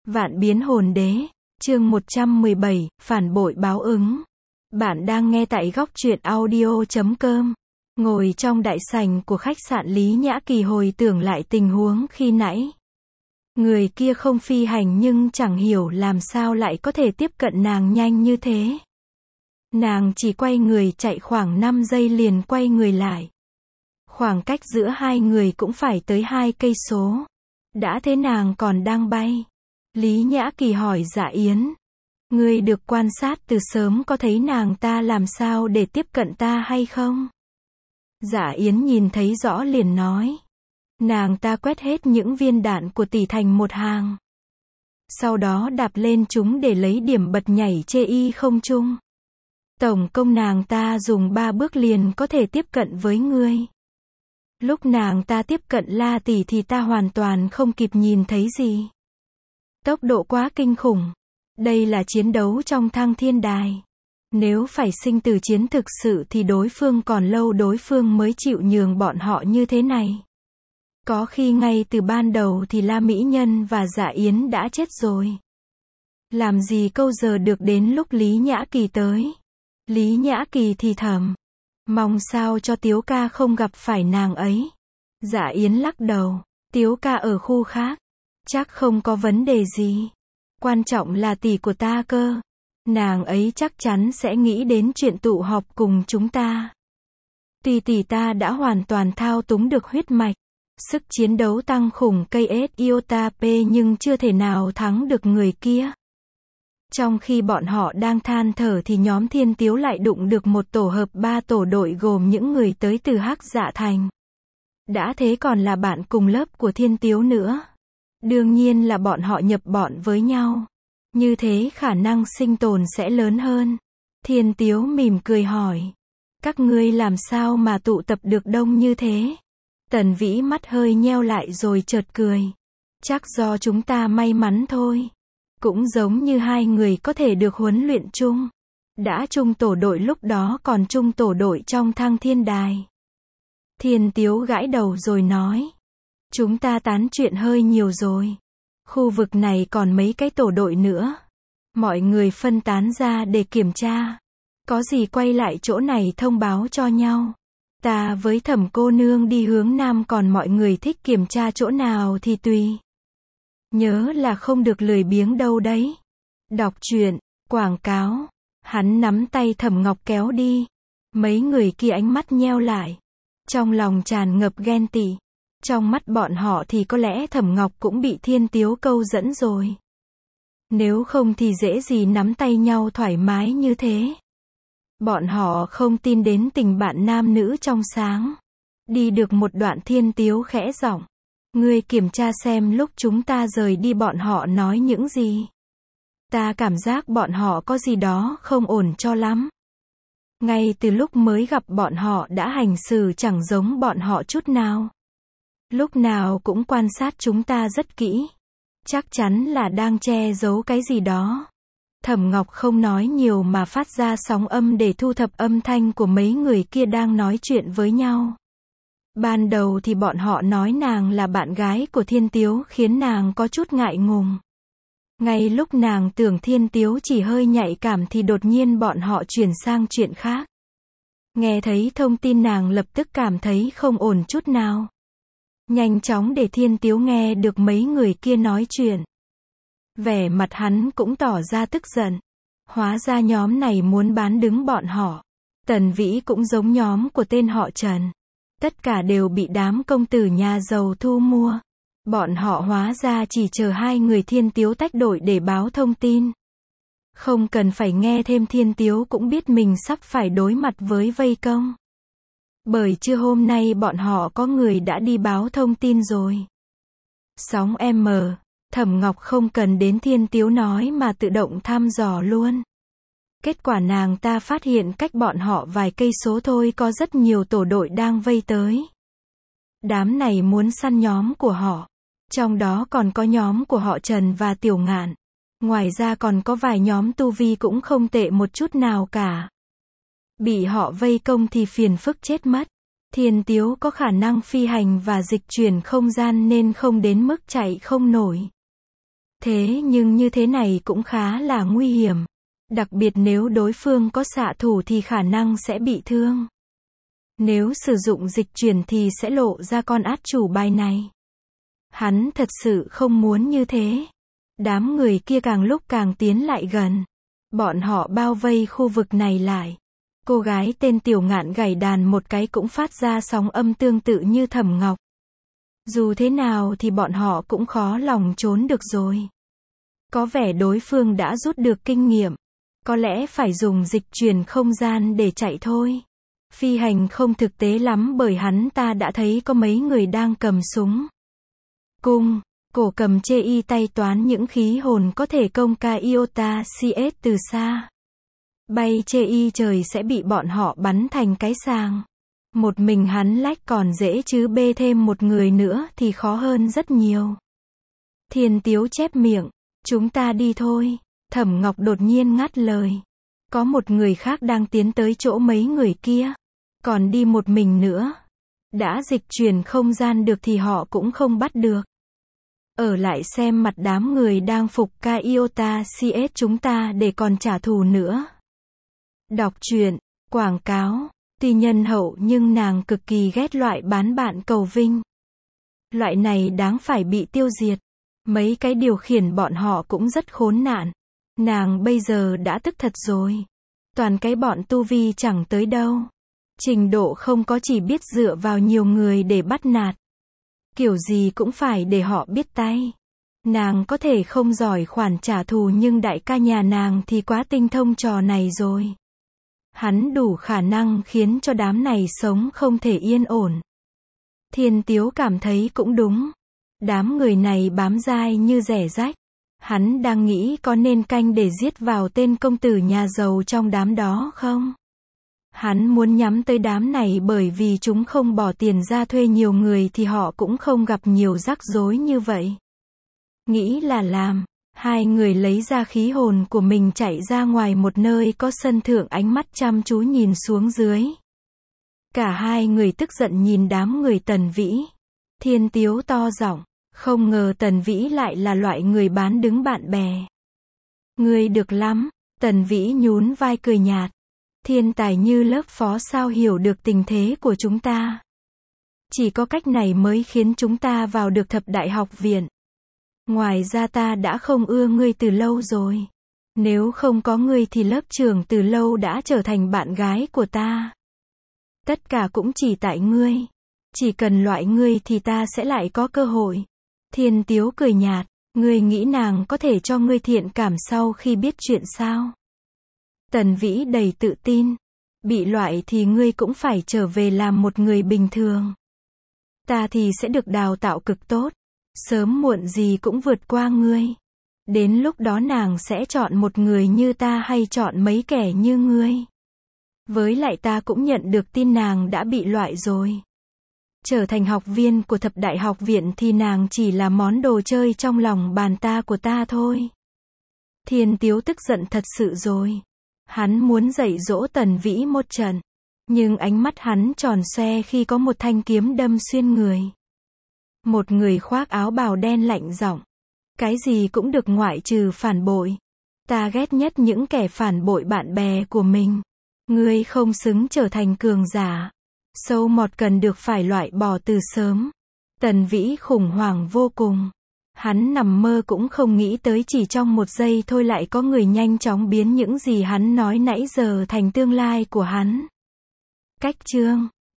Vạn biến hồn đế, chương 117, phản bội báo ứng. Bạn đang nghe tại góc truyện audio.com. Ngồi trong đại sảnh của khách sạn Lý Nhã Kỳ hồi tưởng lại tình huống khi nãy. Người kia không phi hành nhưng chẳng hiểu làm sao lại có thể tiếp cận nàng nhanh như thế. Nàng chỉ quay người chạy khoảng 5 giây liền quay người lại. Khoảng cách giữa hai người cũng phải tới 2 cây số. Đã thế nàng còn đang bay. Lý Nhã Kỳ hỏi Dạ Yến. Ngươi được quan sát từ sớm có thấy nàng ta làm sao để tiếp cận ta hay không? Dạ Yến nhìn thấy rõ liền nói. Nàng ta quét hết những viên đạn của tỷ thành một hàng. Sau đó đạp lên chúng để lấy điểm bật nhảy chê y không trung. Tổng công nàng ta dùng 3 bước liền có thể tiếp cận với ngươi. Lúc nàng ta tiếp cận La tỷ thì ta hoàn toàn không kịp nhìn thấy gì. Tốc độ quá kinh khủng. Đây là chiến đấu trong thăng thiên đài. Nếu phải sinh tử chiến thực sự thì đối phương còn lâu đối phương mới chịu nhường bọn họ như thế này. Có khi ngay từ ban đầu thì La Mỹ Nhân và Dạ Yến đã chết rồi. Làm gì câu giờ được đến lúc Lý Nhã Kỳ tới. Lý Nhã Kỳ thì thầm. Mong sao cho Tiếu ca không gặp phải nàng ấy. Dạ Yến lắc đầu. Tiếu ca ở khu khác. Chắc không có vấn đề gì. Quan trọng là tỷ của ta cơ. Nàng ấy chắc chắn sẽ nghĩ đến chuyện tụ họp cùng chúng ta. Tuy tỷ ta đã hoàn toàn thao túng được huyết mạch. Sức chiến đấu tăng khủng cây S iota P nhưng chưa thể nào thắng được người kia. Trong khi bọn họ đang than thở thì nhóm Thiên Tiếu lại đụng được một tổ hợp 3 tổ đội gồm những người tới từ Hắc Dạ Thành. Đã thế còn là bạn cùng lớp của Thiên Tiếu nữa. Đương nhiên là bọn họ nhập bọn với nhau. Như thế khả năng sinh tồn sẽ lớn hơn. Thiên Tiếu mỉm cười hỏi. Các ngươi làm sao mà tụ tập được đông như thế? Tần Vĩ mắt hơi nheo lại rồi chợt cười. Chắc do chúng ta may mắn thôi. Cũng giống như hai người có thể được huấn luyện chung. Đã chung tổ đội lúc đó còn chung tổ đội trong thăng thiên đài. Thiên Tiếu gãi đầu rồi nói. Chúng ta tán chuyện hơi nhiều rồi. Khu vực này còn mấy cái tổ đội nữa. Mọi người phân tán ra để kiểm tra. Có gì quay lại chỗ này thông báo cho nhau. Ta với Thẩm cô nương đi hướng nam còn mọi người thích kiểm tra chỗ nào thì tùy. Nhớ là không được lười biếng đâu đấy. Đọc truyện, quảng cáo. Hắn nắm tay Thẩm Ngọc kéo đi. Mấy người kia ánh mắt nheo lại. Trong lòng tràn ngập ghen tị. Trong mắt bọn họ thì có lẽ Thẩm Ngọc cũng bị Thiên Tiếu câu dẫn rồi. Nếu không thì dễ gì nắm tay nhau thoải mái như thế. Bọn họ không tin đến tình bạn nam nữ trong sáng. Đi được một đoạn Thiên Tiếu khẽ giọng. Ngươi kiểm tra xem lúc chúng ta rời đi bọn họ nói những gì. Ta cảm giác bọn họ có gì đó không ổn cho lắm. Ngay từ lúc mới gặp bọn họ đã hành xử chẳng giống bọn họ chút nào. Lúc nào cũng quan sát chúng ta rất kỹ. Chắc chắn là đang che giấu cái gì đó. Thẩm Ngọc không nói nhiều mà phát ra sóng âm để thu thập âm thanh của mấy người kia đang nói chuyện với nhau. Ban đầu thì bọn họ nói nàng là bạn gái của Thiên Tiếu khiến nàng có chút ngại ngùng. Ngay lúc nàng tưởng Thiên Tiếu chỉ hơi nhạy cảm thì đột nhiên bọn họ chuyển sang chuyện khác. Nghe thấy thông tin nàng lập tức cảm thấy không ổn chút nào. Nhanh chóng để Thiên Tiếu nghe được mấy người kia nói chuyện. Vẻ mặt hắn cũng tỏ ra tức giận. Hóa ra nhóm này muốn bán đứng bọn họ. Tần Vĩ cũng giống nhóm của tên họ Trần. Tất cả đều bị đám công tử nhà giàu thu mua. Bọn họ hóa ra chỉ chờ hai người Thiên Tiếu tách đội để báo thông tin. Không cần phải nghe thêm Thiên Tiếu cũng biết mình sắp phải đối mặt với vây công. Bởi trưa hôm nay bọn họ có người đã đi báo thông tin rồi. Sóng M, Thẩm Ngọc không cần đến Thiên Tiếu nói mà tự động thăm dò luôn. Kết quả nàng ta phát hiện cách bọn họ vài cây số thôi có rất nhiều tổ đội đang vây tới. Đám này muốn săn nhóm của họ. Trong đó còn có nhóm của họ Trần và Tiểu Ngạn. Ngoài ra còn có vài nhóm tu vi cũng không tệ một chút nào cả. Bị họ vây công thì phiền phức chết mất. Thiên Tiếu có khả năng phi hành và dịch chuyển không gian nên không đến mức chạy không nổi. Thế nhưng như thế này cũng khá là nguy hiểm. Đặc biệt nếu đối phương có xạ thủ thì khả năng sẽ bị thương. Nếu sử dụng dịch chuyển thì sẽ lộ ra con át chủ bài này. Hắn thật sự không muốn như thế. Đám người kia càng lúc càng tiến lại gần. Bọn họ bao vây khu vực này lại. Cô gái tên Tiểu Ngạn gảy đàn một cái cũng phát ra sóng âm tương tự như Thẩm Ngọc. Dù thế nào thì bọn họ cũng khó lòng trốn được rồi. Có vẻ đối phương đã rút được kinh nghiệm. Có lẽ phải dùng dịch chuyển không gian để chạy thôi. Phi hành không thực tế lắm bởi hắn ta đã thấy có mấy người đang cầm súng. Cung, cổ cầm chê y tay toán những khí hồn có thể công ca iota CS từ xa. Bay chê y trời sẽ bị bọn họ bắn thành cái sàng. Một mình hắn lách còn dễ chứ bê thêm một người nữa thì khó hơn rất nhiều. Thiên Tiếu chép miệng, chúng ta đi thôi. Thẩm Ngọc đột nhiên ngắt lời. Có một người khác đang tiến tới chỗ mấy người kia. Còn đi một mình nữa. Đã dịch chuyển không gian được thì họ cũng không bắt được. Ở lại xem mặt đám người đang phục ca iota CS chúng ta để còn trả thù nữa. Đọc truyện, quảng cáo. Tuy nhân hậu nhưng nàng cực kỳ ghét loại bán bạn cầu vinh. Loại này đáng phải bị tiêu diệt. Mấy cái điều khiển bọn họ cũng rất khốn nạn. Nàng bây giờ đã tức thật rồi. Toàn cái bọn tu vi chẳng tới đâu. Trình độ không có, chỉ biết dựa vào nhiều người để bắt nạt. Kiểu gì cũng phải để họ biết tay. Nàng có thể không giỏi khoản trả thù nhưng đại ca nhà nàng thì quá tinh thông trò này rồi. Hắn đủ khả năng khiến cho đám này sống không thể yên ổn. Thiên Tiếu cảm thấy cũng đúng. Đám người này bám dai như rẻ rách. Hắn đang nghĩ có nên canh để giết vào tên công tử nhà giàu trong đám đó không? Hắn muốn nhắm tới đám này bởi vì chúng không bỏ tiền ra thuê nhiều người thì họ cũng không gặp nhiều rắc rối như vậy. Nghĩ là làm. Hai người lấy ra khí hồn của mình chạy ra ngoài một nơi có sân thượng, ánh mắt chăm chú nhìn xuống dưới. Cả hai người tức giận nhìn đám người Tần Vĩ. Thiên Tiếu to giọng, không ngờ Tần Vĩ lại là loại người bán đứng bạn bè. Ngươi được lắm. Tần Vĩ nhún vai cười nhạt. Thiên tài như lớp phó sao hiểu được tình thế của chúng ta. Chỉ có cách này mới khiến chúng ta vào được thập đại học viện. Ngoài ra ta đã không ưa ngươi từ lâu rồi. Nếu không có ngươi thì lớp trưởng từ lâu đã trở thành bạn gái của ta. Tất cả cũng chỉ tại ngươi. Chỉ cần loại ngươi thì ta sẽ lại có cơ hội. Thiên Tiếu cười nhạt, ngươi nghĩ nàng có thể cho ngươi thiện cảm sau khi biết chuyện sao? Tần Vĩ đầy tự tin. Bị loại thì ngươi cũng phải trở về làm một người bình thường. Ta thì sẽ được đào tạo cực tốt. Sớm muộn gì cũng vượt qua ngươi. Đến lúc đó nàng sẽ chọn một người như ta hay chọn mấy kẻ như ngươi. Với lại ta cũng nhận được tin nàng đã bị loại rồi. Trở thành học viên của thập đại học viện thì nàng chỉ là món đồ chơi trong lòng bàn ta của ta thôi. Thiên Tiếu tức giận thật sự rồi. Hắn muốn dạy dỗ Tần Vĩ một trận. Nhưng ánh mắt hắn tròn xoe khi có một thanh kiếm đâm xuyên người. Một người khoác áo bào đen lạnh giọng. Cái gì cũng được ngoại trừ phản bội. Ta ghét nhất những kẻ phản bội bạn bè của mình. Ngươi không xứng trở thành cường giả. Sâu mọt cần được phải loại bỏ từ sớm. Tần Vĩ khủng hoảng vô cùng. Hắn nằm mơ cũng không nghĩ tới chỉ trong một giây thôi lại có người nhanh chóng biến những gì hắn nói nãy giờ thành tương lai của hắn. Cách chương